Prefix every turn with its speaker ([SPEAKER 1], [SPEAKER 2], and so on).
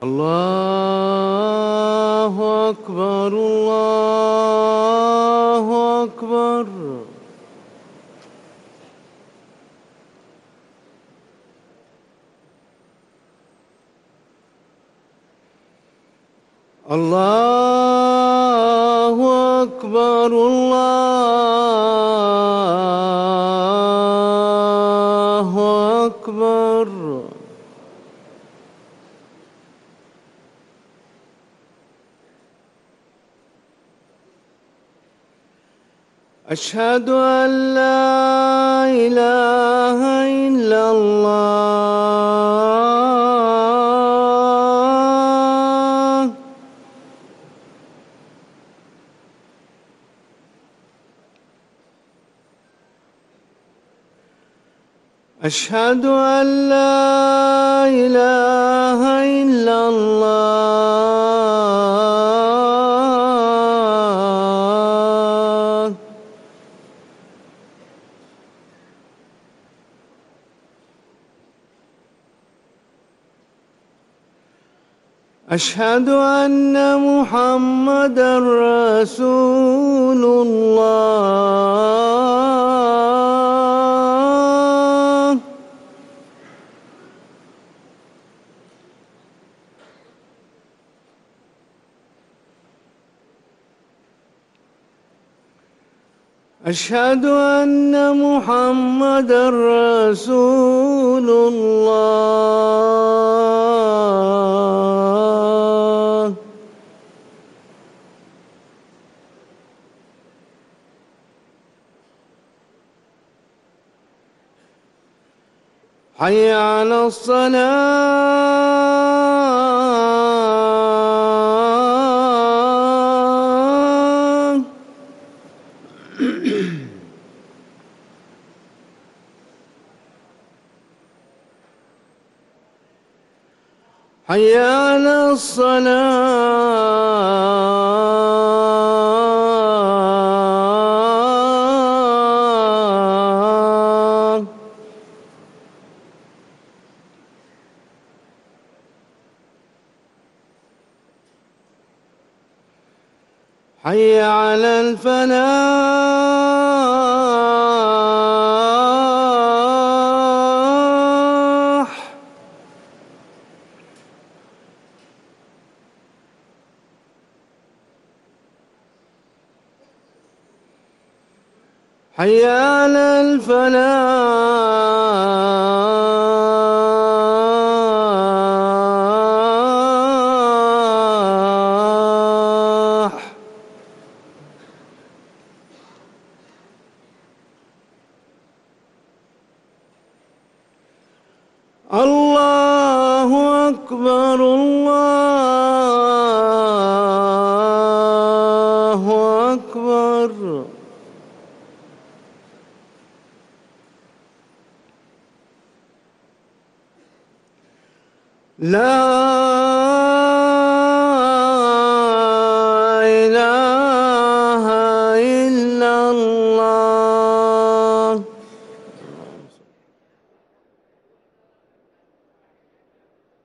[SPEAKER 1] الله أكبر الله أكبر. الله أكبر الله أكبر. أشهد أن لا إله إلا الله. أشهد أن لا إله إلا الله. أشهد أن محمدًا رسول الله. أشهد أن محمدًا رسول الله. حي على الصلاة. حي على الصلاة. حي على الفلاح. حي على الفلاح. الله أكبر الله أكبر. لا